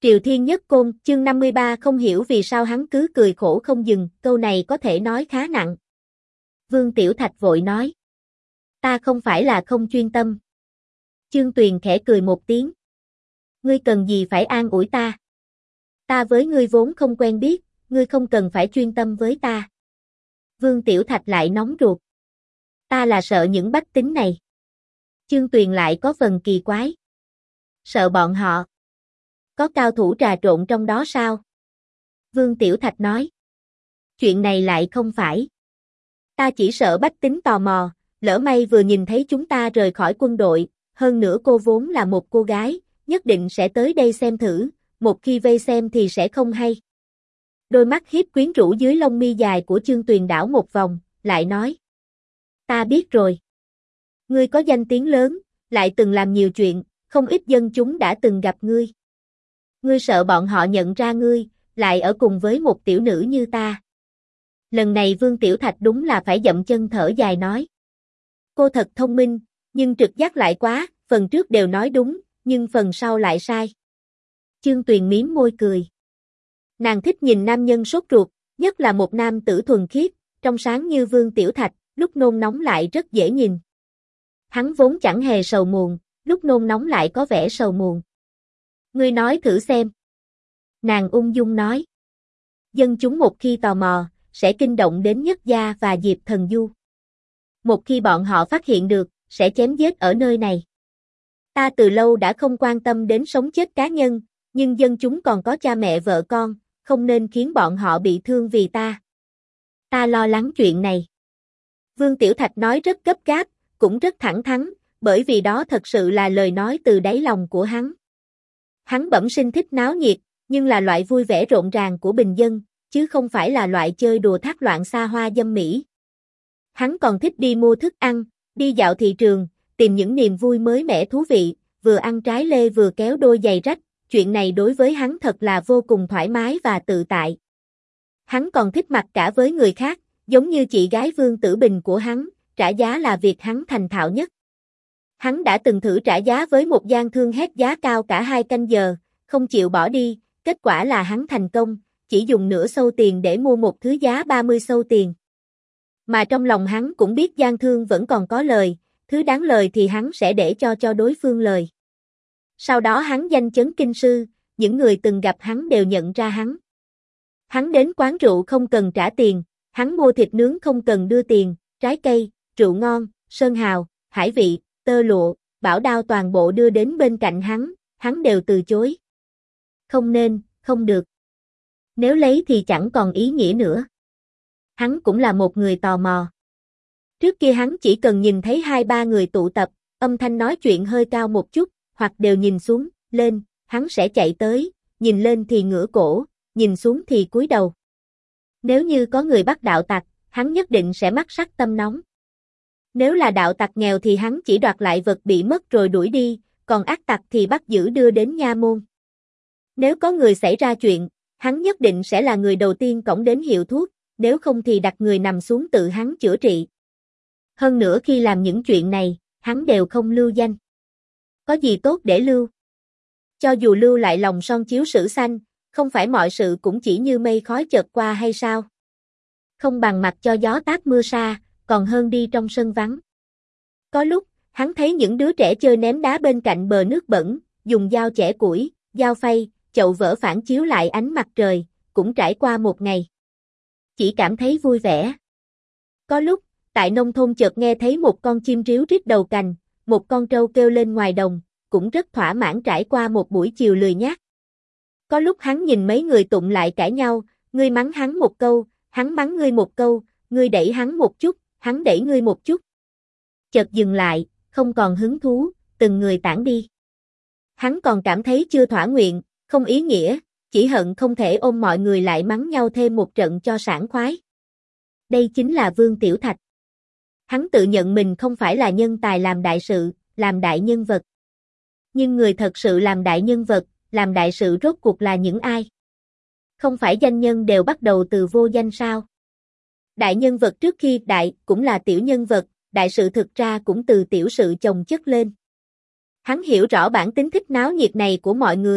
Triều Thiên Nhất Côn, chương 53 không hiểu vì sao hắn cứ cười khổ không dừng, câu này có thể nói khá nặng. Vương Tiểu Thạch vội nói. Ta không phải là không chuyên tâm. Chương Tuyền khẽ cười một tiếng. Ngươi cần gì phải an ủi ta? Ta với ngươi vốn không quen biết, ngươi không cần phải chuyên tâm với ta. Vương Tiểu Thạch lại nóng ruột. Ta là sợ những bách tính này. Chương Tuyền lại có phần kỳ quái. Sợ bọn họ. Có cao thủ trà trộn trong đó sao? Vương Tiểu Thạch nói. Chuyện này lại không phải. Ta chỉ sợ bách tính tò mò, lỡ may vừa nhìn thấy chúng ta rời khỏi quân đội, hơn nữa cô vốn là một cô gái, nhất định sẽ tới đây xem thử, một khi vây xem thì sẽ không hay. Đôi mắt hiếp quyến rũ dưới lông mi dài của Chương Tuyền đảo một vòng, lại nói. Ta biết rồi. Ngươi có danh tiếng lớn, lại từng làm nhiều chuyện, không ít dân chúng đã từng gặp ngươi. Ngươi sợ bọn họ nhận ra ngươi, lại ở cùng với một tiểu nữ như ta. Lần này Vương Tiểu Thạch đúng là phải dậm chân thở dài nói. Cô thật thông minh, nhưng trực giác lại quá, phần trước đều nói đúng, nhưng phần sau lại sai. Chương Tuyền mím môi cười. Nàng thích nhìn nam nhân sốt ruột, nhất là một nam tử thuần khiết, trong sáng như Vương Tiểu Thạch, lúc nôn nóng lại rất dễ nhìn. Hắn vốn chẳng hề sầu muộn, lúc nôn nóng lại có vẻ sầu muộn. Ngươi nói thử xem. Nàng ung dung nói. Dân chúng một khi tò mò, sẽ kinh động đến Nhất Gia và Diệp Thần Du. Một khi bọn họ phát hiện được, sẽ chém giết ở nơi này. Ta từ lâu đã không quan tâm đến sống chết cá nhân, nhưng dân chúng còn có cha mẹ vợ con, không nên khiến bọn họ bị thương vì ta. Ta lo lắng chuyện này. Vương Tiểu Thạch nói rất gấp gáp, cũng rất thẳng thắn, bởi vì đó thật sự là lời nói từ đáy lòng của hắn. Hắn bẩm sinh thích náo nhiệt, nhưng là loại vui vẻ rộn ràng của bình dân, chứ không phải là loại chơi đùa thác loạn xa hoa dâm mỹ. Hắn còn thích đi mua thức ăn, đi dạo thị trường, tìm những niềm vui mới mẻ thú vị, vừa ăn trái lê vừa kéo đôi giày rách, chuyện này đối với hắn thật là vô cùng thoải mái và tự tại. Hắn còn thích mặc cả với người khác, giống như chị gái Vương Tử Bình của hắn, trả giá là việc hắn thành thạo nhất. Hắn đã từng thử trả giá với một gian thương hét giá cao cả 2 canh giờ, không chịu bỏ đi, kết quả là hắn thành công, chỉ dùng nửa xu tiền để mua một thứ giá 30 xu tiền. Mà trong lòng hắn cũng biết gian thương vẫn còn có lời, thứ đáng lời thì hắn sẽ để cho đối phương lời. Sau đó hắn danh chấn kinh sư, những người từng gặp hắn đều nhận ra hắn. Hắn đến quán rượu không cần trả tiền, hắn mua thịt nướng không cần đưa tiền, trái cây, rượu ngon, sơn hào, hải vị, tơ lụa, bảo đao toàn bộ đưa đến bên cạnh hắn đều từ chối. Không nên, không được. Nếu lấy thì chẳng còn ý nghĩa nữa. Hắn cũng là một người tò mò. Trước kia hắn chỉ cần nhìn thấy 2-3 người tụ tập, âm thanh nói chuyện hơi cao một chút, hoặc đều nhìn xuống, lên, hắn sẽ chạy tới, nhìn lên thì ngửa cổ, nhìn xuống thì cúi đầu. Nếu như có người bắt đạo tặc, hắn nhất định sẽ mắt sắc tâm nóng. Nếu là đạo tặc nghèo thì hắn chỉ đoạt lại vật bị mất rồi đuổi đi, còn ác tặc thì bắt giữ đưa đến nha môn. Nếu có người xảy ra chuyện, hắn nhất định sẽ là người đầu tiên cõng đến hiệu thuốc, nếu không thì đặt người nằm xuống tự hắn chữa trị. Hơn nữa khi làm những chuyện này, hắn đều không lưu danh. Có gì tốt để lưu? Cho dù lưu lại lòng son chiếu sử xanh, không phải mọi sự cũng chỉ như mây khói chợt qua hay sao? Không bằng mặc cho gió táp mưa sa, còn hơn đi trong sân vắng. Có lúc, hắn thấy những đứa trẻ chơi ném đá bên cạnh bờ nước bẩn, dùng dao chẻ củi, dao phay, chậu vỡ phản chiếu lại ánh mặt trời, cũng trải qua một ngày. Chỉ cảm thấy vui vẻ. Có lúc, tại nông thôn chợt nghe thấy một con chim ríu rít đầu cành, một con trâu kêu lên ngoài đồng, cũng rất thỏa mãn trải qua một buổi chiều lười nhác. Có lúc hắn nhìn mấy người tụng lại cãi nhau, ngươi mắng hắn một câu, hắn mắng ngươi một câu, ngươi đẩy hắn một chút, hắn đẩy ngươi một chút. Chợt dừng lại, không còn hứng thú, từng người tản đi. Hắn còn cảm thấy chưa thỏa nguyện, không ý nghĩa, chỉ hận không thể ôm mọi người lại mắng nhau thêm một trận cho sảng khoái. Đây chính là Vương Tiểu Thạch. Hắn tự nhận mình không phải là nhân tài làm đại sự, làm đại nhân vật. Nhưng người thật sự làm đại nhân vật, làm đại sự rốt cuộc là những ai? Không phải danh nhân đều bắt đầu từ vô danh sao? Đại nhân vật trước khi đại cũng là tiểu nhân vật, đại sự thực ra cũng từ tiểu sự chồng chất lên. Hắn hiểu rõ bản tính thích náo nhiệt này của mọi người,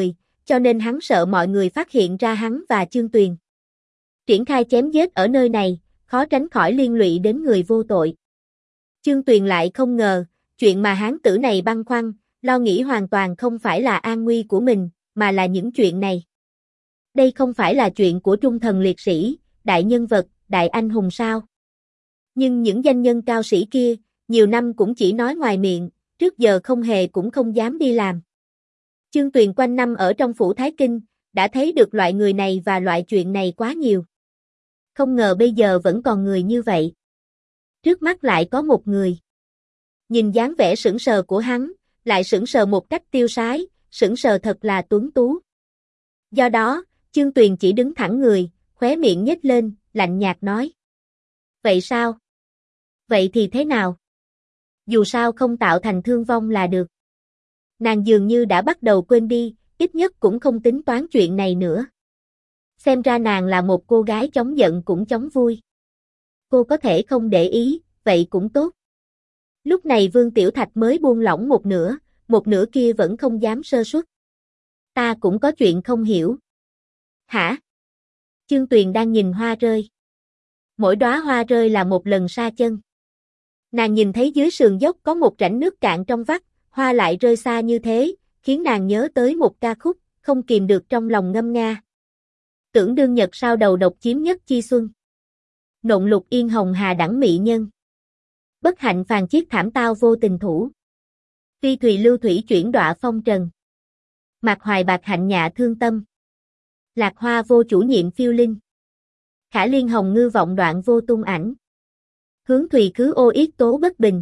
cho nên hắn sợ mọi người phát hiện ra hắn và Chương Tuyền. Triển khai chém giết ở nơi này, khó tránh khỏi liên lụy đến người vô tội. Chương Tuyền lại không ngờ, chuyện mà hán tử này băn khoăn, lo nghĩ hoàn toàn không phải là an nguy của mình, mà là những chuyện này. Đây không phải là chuyện của trung thần liệt sĩ, đại nhân vật, đại anh hùng sao? Nhưng những danh nhân cao sĩ kia, nhiều năm cũng chỉ nói ngoài miệng, trước giờ không hề cũng không dám đi làm. Chương Tuyền quanh năm ở trong phủ Thái Kinh, đã thấy được loại người này và loại chuyện này quá nhiều. Không ngờ bây giờ vẫn còn người như vậy. Trước mắt lại có một người. Nhìn dáng vẻ sững sờ của hắn, lại sững sờ một cách tiêu sái, sững sờ thật là tuấn tú. Do đó, Chương Tuyền chỉ đứng thẳng người, khóe miệng nhếch lên, lạnh nhạt nói. Vậy sao? Vậy thì thế nào? Dù sao không tạo thành thương vong là được. Nàng dường như đã bắt đầu quên đi, ít nhất cũng không tính toán chuyện này nữa. Xem ra nàng là một cô gái chóng giận cũng chóng vui. Cô có thể không để ý, vậy cũng tốt. Lúc này Vương Tiểu Thạch mới buông lỏng một nửa kia vẫn không dám sơ suất. Ta cũng có chuyện không hiểu. Hả? Chương Tuyền đang nhìn hoa rơi. Mỗi đóa hoa rơi là một lần sa chân. Nàng nhìn thấy dưới sườn dốc có một rãnh nước cạn trong vắt, hoa lại rơi xa như thế, khiến nàng nhớ tới một ca khúc, không kìm được trong lòng ngâm nga. Tưởng đương nhật sao đầu độc chiếm nhất chi xuân. Nộn lục yên hồng hà đẳng mỹ nhân. Bất hạnh phàn chiết thảm tao vô tình thủ. Phi thùy lưu thủy chuyển đọa phong trần. Mạc hoài bạc hạnh nhạ thương tâm. Lạc hoa vô chủ nhiệm phiêu linh. Khả liên hồng ngư vọng đoạn vô tung ảnh. Hướng thùy cứ ô yết tố bất bình.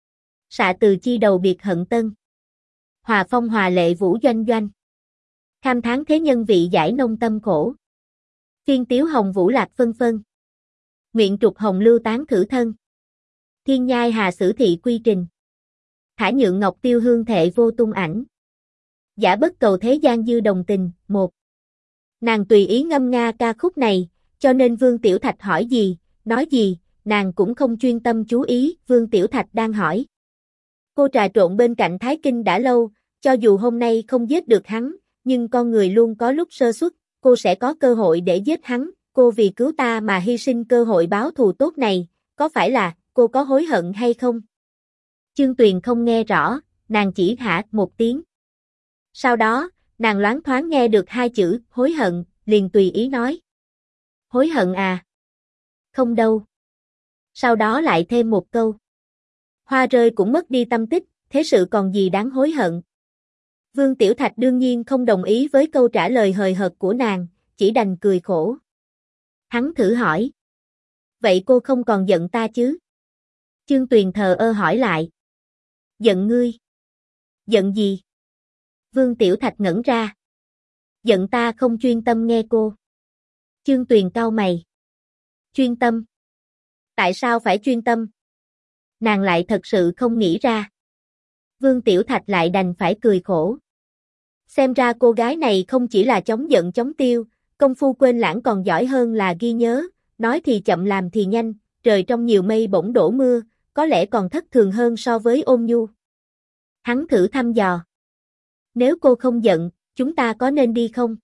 Xạ từ chi đầu biệt hận tân. Hòa phong hòa lệ vũ doanh doanh. Kham tháng thế nhân vị giải nông tâm khổ. Phiên tiếu hồng vũ lạc phân phân. Nguyện trục hồng lưu tán thử thân. Thiên nhai hà sử thị quy trình. Thả nhượng ngọc tiêu hương thệ vô tung ảnh. Giả bất cầu thế gian dư đồng tình, một. Nàng tùy ý ngâm nga ca khúc này, cho nên Vương Tiểu Thạch hỏi gì, nói gì, nàng cũng không chuyên tâm chú ý, Vương Tiểu Thạch đang hỏi. Cô trà trộn bên cạnh Thái Kinh đã lâu, cho dù hôm nay không giết được hắn, nhưng con người luôn có lúc sơ suất, cô sẽ có cơ hội để giết hắn, cô vì cứu ta mà hy sinh cơ hội báo thù tốt này, có phải là, cô có hối hận hay không? Chương Tuyền không nghe rõ, nàng chỉ hả một tiếng. Sau đó, nàng loáng thoáng nghe được hai chữ, hối hận, liền tùy ý nói. Hối hận à? Không đâu. Sau đó lại thêm một câu. Hoa rơi cũng mất đi tâm tích, thế sự còn gì đáng hối hận? Vương Tiểu Thạch đương nhiên không đồng ý với câu trả lời hời hợt của nàng, chỉ đành cười khổ. Hắn thử hỏi. Vậy cô không còn giận ta chứ? Chương Tuyền thờ ơ hỏi lại. Giận ngươi? Giận gì? Vương Tiểu Thạch ngẩn ra. Giận ta không chuyên tâm nghe cô. Chương Tuyền cau mày. Chuyên tâm? Tại sao phải chuyên tâm? Nàng lại thật sự không nghĩ ra. Vương Tiểu Thạch lại đành phải cười khổ. Xem ra cô gái này không chỉ là chống giận chống tiêu, công phu quên lãng còn giỏi hơn là ghi nhớ, nói thì chậm làm thì nhanh, trời trong nhiều mây bỗng đổ mưa, có lẽ còn thất thường hơn so với ôn nhu. Hắn thử thăm dò. Nếu cô không giận, chúng ta có nên đi không?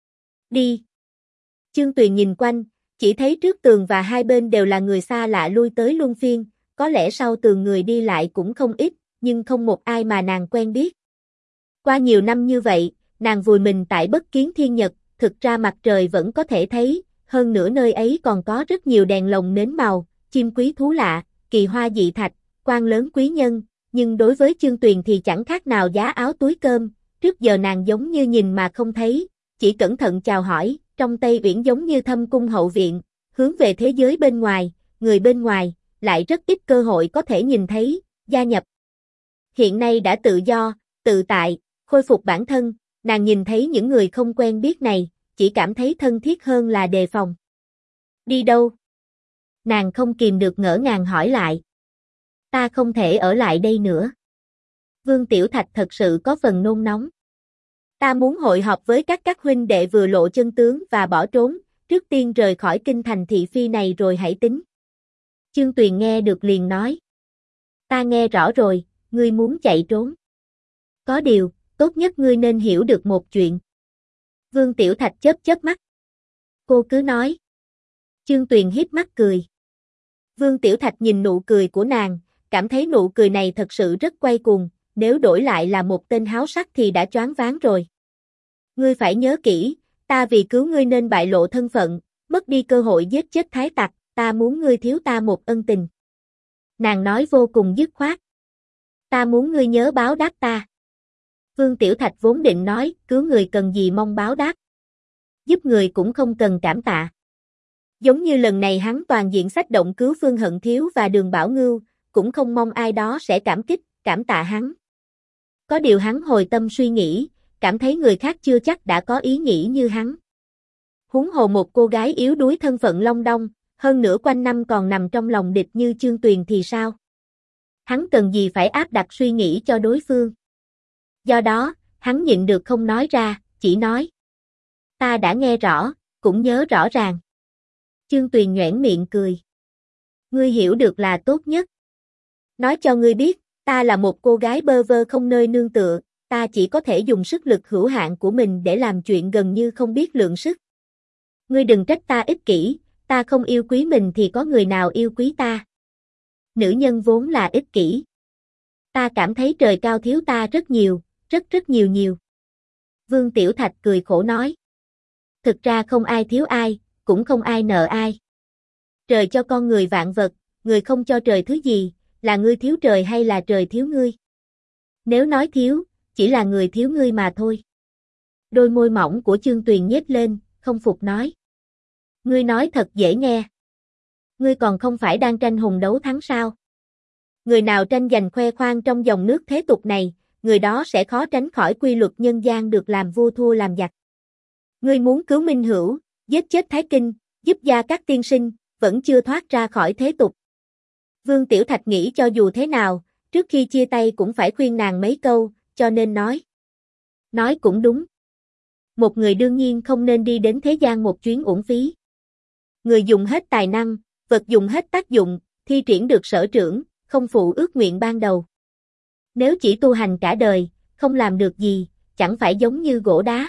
Đi. Chương Tuyền nhìn quanh, chỉ thấy trước tường và hai bên đều là người xa lạ lui tới luân phiên, có lẽ sau tường người đi lại cũng không ít, nhưng không một ai mà nàng quen biết. Qua nhiều năm như vậy, nàng vùi mình tại bất kiến thiên nhật, thực ra mặt trời vẫn có thể thấy, hơn nữa nơi ấy còn có rất nhiều đèn lồng nến màu, chim quý thú lạ, kỳ hoa dị thạch, quan lớn quý nhân, nhưng đối với Chương Tuyền thì chẳng khác nào giá áo túi cơm, trước giờ nàng giống như nhìn mà không thấy, chỉ cẩn thận chào hỏi, trong Tây Uyển giống như thâm cung hậu viện, hướng về thế giới bên ngoài, người bên ngoài, lại rất ít cơ hội có thể nhìn thấy, gia nhập. Hiện nay đã tự do, tự tại, khôi phục bản thân, nàng nhìn thấy những người không quen biết này, chỉ cảm thấy thân thiết hơn là đề phòng. Đi đâu? Nàng không kìm được ngỡ ngàng hỏi lại. Ta không thể ở lại đây nữa. Vương Tiểu Thạch thật sự có phần nôn nóng. Ta muốn hội họp với các huynh đệ vừa lộ chân tướng và bỏ trốn, trước tiên rời khỏi kinh thành thị phi này rồi hãy tính. Chương Tuyền nghe được liền nói. Ta nghe rõ rồi, ngươi muốn chạy trốn. Có điều, tốt nhất ngươi nên hiểu được một chuyện. Vương Tiểu Thạch chớp chớp mắt. Cô cứ nói. Chương Tuyền híp mắt cười. Vương Tiểu Thạch nhìn nụ cười của nàng, cảm thấy nụ cười này thật sự rất quay cuồng, nếu đổi lại là một tên háo sắc thì đã choáng váng rồi. Ngươi phải nhớ kỹ, ta vì cứu ngươi nên bại lộ thân phận, mất đi cơ hội giết chết thái tặc, ta muốn ngươi thiếu ta một ân tình. Nàng nói vô cùng dứt khoát. Ta muốn ngươi nhớ báo đáp ta. Vương Tiểu Thạch vốn định nói, cứu người cần gì mong báo đáp. Giúp người cũng không cần cảm tạ. Giống như lần này hắn toàn diện xách động cứu Phương Hận Thiếu và Đường Bảo Ngưu, cũng không mong ai đó sẽ cảm kích, cảm tạ hắn. Có điều hắn hồi tâm suy nghĩ, cảm thấy người khác chưa chắc đã có ý nghĩ như hắn. Huống hồ một cô gái yếu đuối thân phận Long Đong, hơn nữa quanh năm còn nằm trong lòng địch như Chương Tuyền thì sao? Hắn cần gì phải áp đặt suy nghĩ cho đối phương? Do đó, hắn nhịn được không nói ra, chỉ nói. Ta đã nghe rõ, cũng nhớ rõ ràng. Chương Tuyền nhoẻn miệng cười. Ngươi hiểu được là tốt nhất. Nói cho ngươi biết, ta là một cô gái bơ vơ không nơi nương tựa, ta chỉ có thể dùng sức lực hữu hạn của mình để làm chuyện gần như không biết lượng sức. Ngươi đừng trách ta ích kỷ, ta không yêu quý mình thì có người nào yêu quý ta. Nữ nhân vốn là ích kỷ. Ta cảm thấy trời cao thiếu ta rất nhiều, rất nhiều nhiều. Vương Tiểu Thạch cười khổ nói. Thực ra không ai thiếu ai, cũng không ai nợ ai. Trời cho con người vạn vật, người không cho trời thứ gì, là ngươi thiếu trời hay là trời thiếu ngươi? Nếu nói thiếu, chỉ là người thiếu ngươi mà thôi. Đôi môi mỏng của Chương Tuyền nhếch lên, không phục nói. Ngươi nói thật dễ nghe. Ngươi còn không phải đang tranh hùng đấu thắng sao? Người nào tranh giành khoe khoang trong dòng nước thế tục này, người đó sẽ khó tránh khỏi quy luật nhân gian được làm vua thua làm giặc. Ngươi muốn cứu Minh Hữu, giết chết Thái Kinh, giúp Gia Cát tiên sinh, vẫn chưa thoát ra khỏi thế tục. Vương Tiểu Thạch nghĩ cho dù thế nào, trước khi chia tay cũng phải khuyên nàng mấy câu, cho nên nói. Nói cũng đúng. Một người đương nhiên không nên đi đến thế gian một chuyến uổng phí. Người dùng hết tài năng, vật dùng hết tác dụng, thi triển được sở trưởng, không phụ ước nguyện ban đầu. Nếu chỉ tu hành cả đời, không làm được gì, chẳng phải giống như gỗ đá.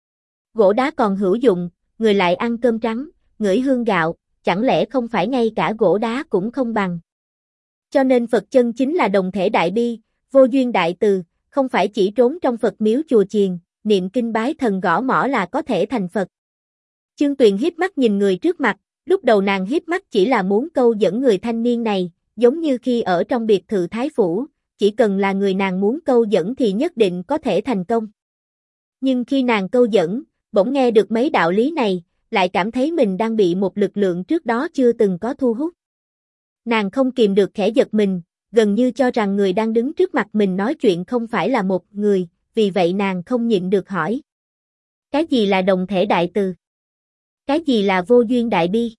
Gỗ đá còn hữu dụng, người lại ăn cơm trắng, ngửi hương gạo, chẳng lẽ không phải ngay cả gỗ đá cũng không bằng. Cho nên Phật chân chính là đồng thể đại bi, vô duyên đại từ, không phải chỉ trốn trong Phật miếu chùa chiền, niệm kinh bái thần gõ mõ là có thể thành Phật. Chương Tuyền híp mắt nhìn người trước mặt, lúc đầu nàng híp mắt chỉ là muốn câu dẫn người thanh niên này, giống như khi ở trong biệt thự Thái Phủ, chỉ cần là người nàng muốn câu dẫn thì nhất định có thể thành công. Nhưng khi nàng câu dẫn, bỗng nghe được mấy đạo lý này, lại cảm thấy mình đang bị một lực lượng trước đó chưa từng có thu hút. Nàng không kìm được khẽ giật mình, gần như cho rằng người đang đứng trước mặt mình nói chuyện không phải là một người, vì vậy nàng không nhịn được hỏi. Cái gì là đồng thể đại từ? Cái gì là vô duyên đại bi?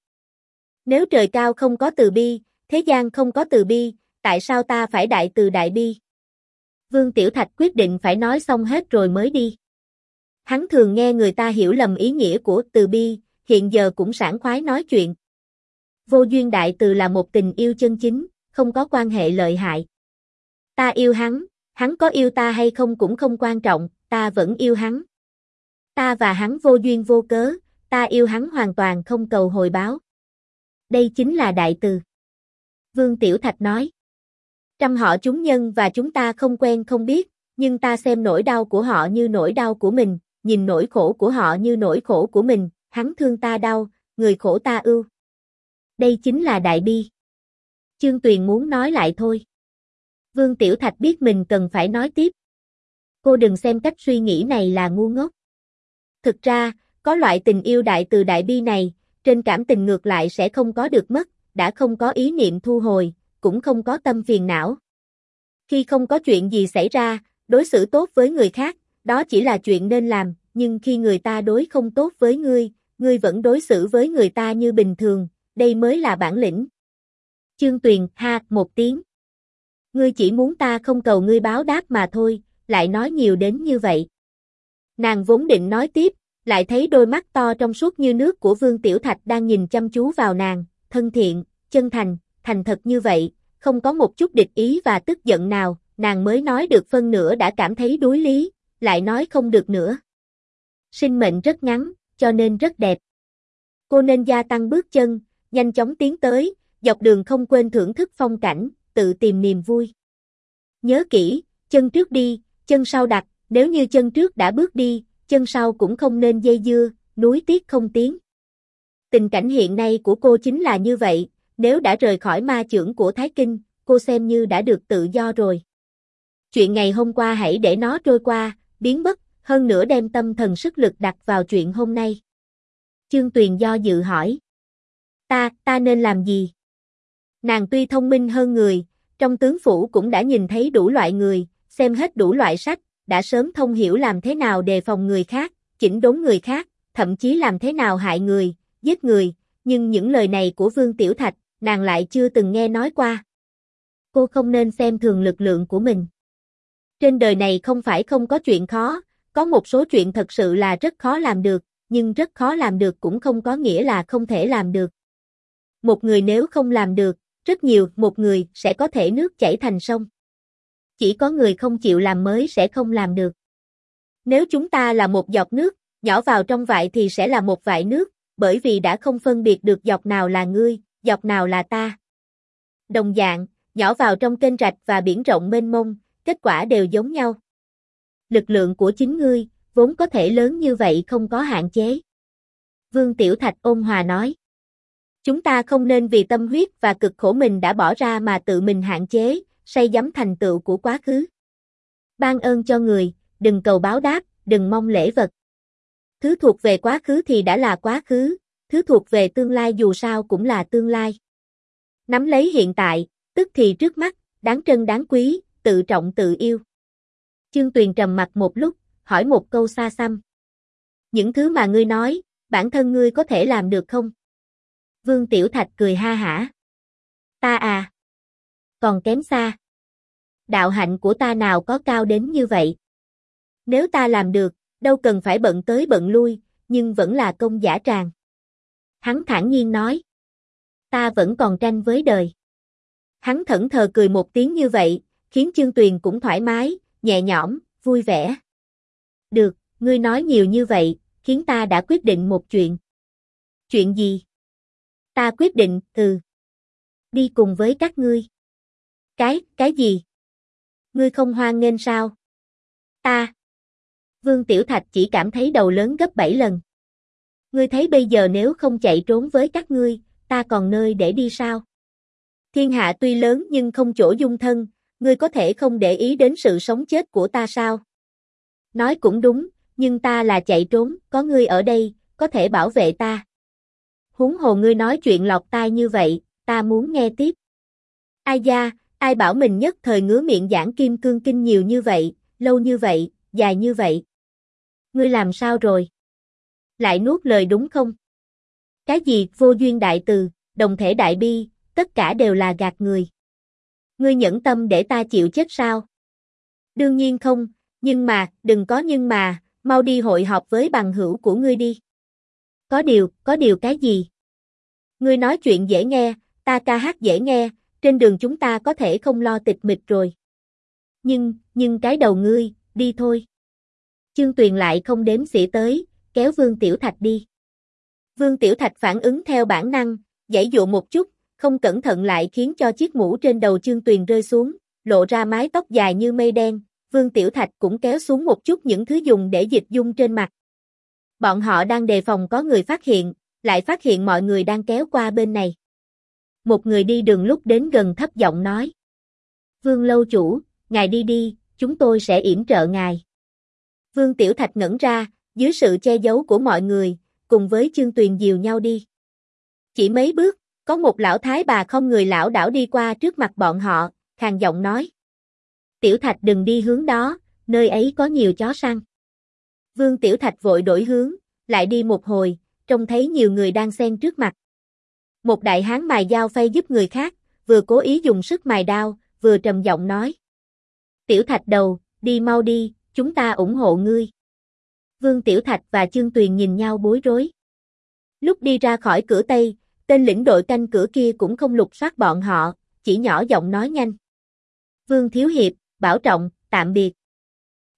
Nếu trời cao không có từ bi, thế gian không có từ bi, tại sao ta phải đại từ đại bi? Vương Tiểu Thạch quyết định phải nói xong hết rồi mới đi. Hắn thường nghe người ta hiểu lầm ý nghĩa của từ bi, hiện giờ cũng sảng khoái nói chuyện. Vô duyên đại từ là một tình yêu chân chính, không có quan hệ lợi hại. Ta yêu hắn có yêu ta hay không cũng không quan trọng, ta vẫn yêu hắn. Ta và hắn vô duyên vô cớ, ta yêu hắn hoàn toàn không cầu hồi báo. Đây chính là đại từ. Vương Tiểu Thạch nói. Trăm họ chúng nhân và chúng ta không quen không biết, nhưng ta xem nỗi đau của họ như nỗi đau của mình, nhìn nỗi khổ của họ như nỗi khổ của mình, hắn thương ta đau, người khổ ta ưu. Đây chính là đại bi. Chương Tuyền muốn nói lại thôi. Vương Tiểu Thạch biết mình cần phải nói tiếp. Cô đừng xem cách suy nghĩ này là ngu ngốc. Thực ra, có loại tình yêu đại từ đại bi này, trên cảm tình ngược lại sẽ không có được mất, đã không có ý niệm thu hồi, cũng không có tâm phiền não. Khi không có chuyện gì xảy ra, đối xử tốt với người khác, đó chỉ là chuyện nên làm, nhưng khi người ta đối không tốt với ngươi vẫn đối xử với người ta như bình thường, đây mới là bản lĩnh. Chương Tuyền ha một tiếng. Ngươi chỉ muốn ta không cầu ngươi báo đáp mà thôi, lại nói nhiều đến như vậy. Nàng vốn định nói tiếp, lại thấy đôi mắt to trong suốt như nước của Vương Tiểu Thạch đang nhìn chăm chú vào nàng, thân thiện, chân thành, thành thật như vậy, không có một chút địch ý và tức giận nào, nàng mới nói được phân nửa đã cảm thấy đuối lý, lại nói không được nữa. Sinh mệnh rất ngắn, cho nên rất đẹp. Cô nên gia tăng bước chân, nhanh chóng tiến tới, dọc đường không quên thưởng thức phong cảnh, tự tìm niềm vui. Nhớ kỹ, chân trước đi, chân sau đặt, nếu như chân trước đã bước đi, chân sau cũng không nên dây dưa, nuối tiếc không tiến. Tình cảnh hiện nay của cô chính là như vậy, nếu đã rời khỏi ma chưởng của Thái Kinh, cô xem như đã được tự do rồi. Chuyện ngày hôm qua hãy để nó trôi qua, biến mất, hơn nữa đem tâm thần sức lực đặt vào chuyện hôm nay. Chương Tuyền do dự hỏi. Ta nên làm gì? Nàng tuy thông minh hơn người, trong tướng phủ cũng đã nhìn thấy đủ loại người, xem hết đủ loại sách, đã sớm thông hiểu làm thế nào đề phòng người khác, chỉnh đốn người khác, thậm chí làm thế nào hại người, giết người, nhưng những lời này của Vương Tiểu Thạch, nàng lại chưa từng nghe nói qua. Cô không nên xem thường lực lượng của mình. Trên đời này không phải không có chuyện khó, có một số chuyện thật sự là rất khó làm được, nhưng rất khó làm được cũng không có nghĩa là không thể làm được. Một người nếu không làm được, rất nhiều, một người sẽ có thể nước chảy thành sông. Chỉ có người không chịu làm mới sẽ không làm được. Nếu chúng ta là một giọt nước, nhỏ vào trong vại thì sẽ là một vại nước, bởi vì đã không phân biệt được giọt nào là ngươi, giọt nào là ta. Đồng dạng, nhỏ vào trong kênh rạch và biển rộng mênh mông, kết quả đều giống nhau. Lực lượng của chính ngươi, vốn có thể lớn như vậy không có hạn chế. Vương Tiểu Thạch ôn hòa nói. Chúng ta không nên vì tâm huyết và cực khổ mình đã bỏ ra mà tự mình hạn chế, say đắm thành tựu của quá khứ. Ban ơn cho người, đừng cầu báo đáp, đừng mong lễ vật. Thứ thuộc về quá khứ thì đã là quá khứ, thứ thuộc về tương lai dù sao cũng là tương lai. Nắm lấy hiện tại, tức thì trước mắt, đáng trân đáng quý, tự trọng tự yêu. Chương Tuyền trầm mặt một lúc, hỏi một câu xa xăm. Những thứ mà ngươi nói, bản thân ngươi có thể làm được không? Vương Tiểu Thạch cười ha hả. Ta à? Còn kém xa. Đạo hạnh của ta nào có cao đến như vậy? Nếu ta làm được, đâu cần phải bận tới bận lui, nhưng vẫn là công dã tràng. Hắn thản nhiên nói. Ta vẫn còn tranh với đời. Hắn thẫn thờ cười một tiếng như vậy, khiến Chương Tuyền cũng thoải mái, nhẹ nhõm, vui vẻ. Được, ngươi nói nhiều như vậy, khiến ta đã quyết định một chuyện. Chuyện gì? Ta quyết định, đi cùng với các ngươi. Cái gì? Ngươi không hoan nghênh sao? Ta. Vương Tiểu Thạch chỉ cảm thấy đầu lớn gấp 7 lần. Ngươi thấy bây giờ nếu không chạy trốn với các ngươi, ta còn nơi để đi sao? Thiên hạ tuy lớn nhưng không chỗ dung thân, ngươi có thể không để ý đến sự sống chết của ta sao? Nói cũng đúng, nhưng ta là chạy trốn, có ngươi ở đây, có thể bảo vệ ta. Huống hồ ngươi nói chuyện lọt tai như vậy, ta muốn nghe tiếp. Ai da, ai bảo mình nhất thời ngứa miệng giảng Kim Cương Kinh nhiều như vậy, lâu như vậy, dài như vậy. Ngươi làm sao rồi? Lại nuốt lời đúng không? Cái gì vô duyên đại từ, đồng thể đại bi, tất cả đều là gạt người. Ngươi nhẫn tâm để ta chịu chết sao? Đương nhiên không, nhưng mà, đừng có nhưng mà, mau đi hội họp với bằng hữu của ngươi đi. Có điều cái gì? Ngươi nói chuyện dễ nghe, ta ca hát dễ nghe, trên đường chúng ta có thể không lo tịch mịch rồi. Nhưng cái đầu ngươi, đi thôi. Chương Tuyền lại không đếm xỉa tới, kéo Vương Tiểu Thạch đi. Vương Tiểu Thạch phản ứng theo bản năng, giãy dụa một chút, không cẩn thận lại khiến cho chiếc mũ trên đầu Chương Tuyền rơi xuống, lộ ra mái tóc dài như mây đen. Vương Tiểu Thạch cũng kéo xuống một chút những thứ dùng để dịch dung trên mặt. Bọn họ đang đề phòng có người phát hiện, lại phát hiện mọi người đang kéo qua bên này. Một người đi đường lúc đến gần thấp giọng nói. Vương lâu chủ, ngài đi đi, chúng tôi sẽ yểm trợ ngài. Vương Tiểu Thạch ngẩn ra, dưới sự che giấu của mọi người, cùng với Chương Tuyền dìu nhau đi. Chỉ mấy bước, có một lão thái bà không người lão đảo đi qua trước mặt bọn họ, khàn giọng nói. Tiểu Thạch đừng đi hướng đó, nơi ấy có nhiều chó săn. Vương Tiểu Thạch vội đổi hướng, lại đi một hồi, trông thấy nhiều người đang xen trước mặt. Một đại hán mài dao phay giúp người khác, vừa cố ý dùng sức mài đao, vừa trầm giọng nói. Tiểu Thạch đầu, đi mau đi, chúng ta ủng hộ ngươi. Vương Tiểu Thạch và Chương Tuyền nhìn nhau bối rối. Lúc đi ra khỏi cửa Tây, tên lĩnh đội canh cửa kia cũng không lục soát bọn họ, chỉ nhỏ giọng nói nhanh. Vương Thiếu Hiệp, bảo trọng, tạm biệt.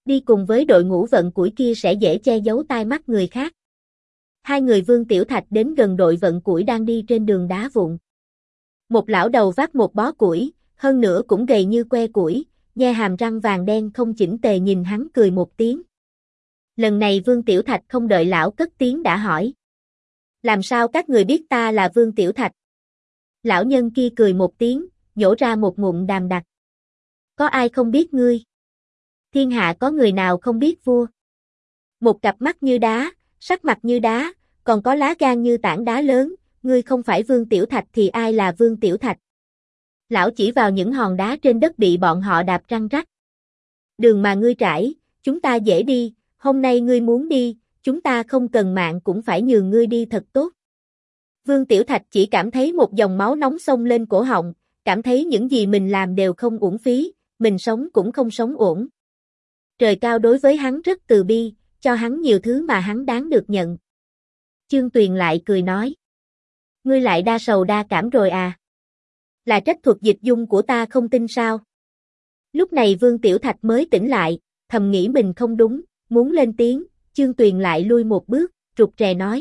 Đi cùng với đội ngũ vận củi kia sẽ dễ che giấu tai mắt người khác. Hai người Vương Tiểu Thạch đến gần đội vận củi đang đi trên đường đá vụn. Một lão đầu vác một bó củi, hơn nữa cũng gầy như que củi, nhe hàm răng vàng đen không chỉnh tề nhìn hắn cười một tiếng. Lần này Vương Tiểu Thạch không đợi lão cất tiếng đã hỏi. Làm sao các người biết ta là Vương Tiểu Thạch? Lão nhân kia cười một tiếng, nhổ ra một ngụm đàm đặc. Có ai không biết ngươi? Thiên hạ có người nào không biết vua? Một cặp mắt như đá, sắc mặt như đá, còn có lá gan như tảng đá lớn, ngươi không phải Vương Tiểu Thạch thì ai là Vương Tiểu Thạch? Lão chỉ vào những hòn đá trên đất bị bọn họ đạp răng rắc. Đường mà ngươi trải, chúng ta dễ đi, hôm nay ngươi muốn đi, chúng ta không cần mạng cũng phải nhường ngươi đi thật tốt. Vương Tiểu Thạch chỉ cảm thấy một dòng máu nóng xông lên cổ họng, cảm thấy những gì mình làm đều không uổng phí, mình sống cũng không sống uổng. Trời cao đối với hắn rất từ bi, cho hắn nhiều thứ mà hắn đáng được nhận. Chương Tuyền lại cười nói. Ngươi lại đa sầu đa cảm rồi à? Là trách thuật dịch dung của ta không tin sao? Lúc này Vương Tiểu Thạch mới tỉnh lại, thầm nghĩ mình không đúng, muốn lên tiếng, Chương Tuyền lại lui một bước, rụt rè nói.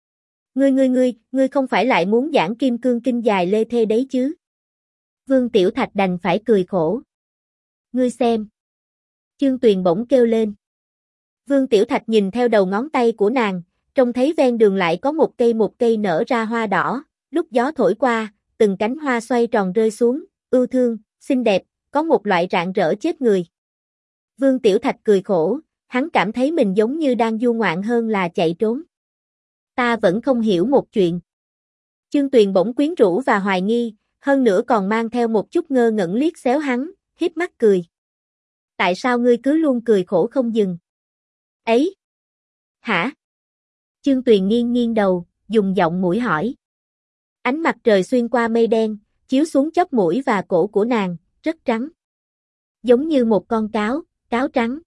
Ngươi không phải lại muốn giảng kim cương kinh dài lê thê đấy chứ? Vương Tiểu Thạch đành phải cười khổ. Ngươi xem. Chương Tuyền bỗng kêu lên. Vương Tiểu Thạch nhìn theo đầu ngón tay của nàng, trông thấy ven đường lại có một cây nở ra hoa đỏ, lúc gió thổi qua, từng cánh hoa xoay tròn rơi xuống, ưu thương, xinh đẹp, có một loại rạng rỡ chết người. Vương Tiểu Thạch cười khổ, hắn cảm thấy mình giống như đang du ngoạn hơn là chạy trốn. Ta vẫn không hiểu một chuyện. Chương Tuyền bỗng quyến rũ và hoài nghi, hơn nữa còn mang theo một chút ngơ ngẩn liếc xéo hắn, híp mắt cười. Tại sao ngươi cứ luôn cười khổ không dừng? Ấy? Hả? Chương Tuyền nghiêng nghiêng đầu, dùng giọng mũi hỏi. Ánh mặt trời xuyên qua mây đen, chiếu xuống chóp mũi và cổ của nàng, rất trắng. Giống như một con cáo, cáo trắng.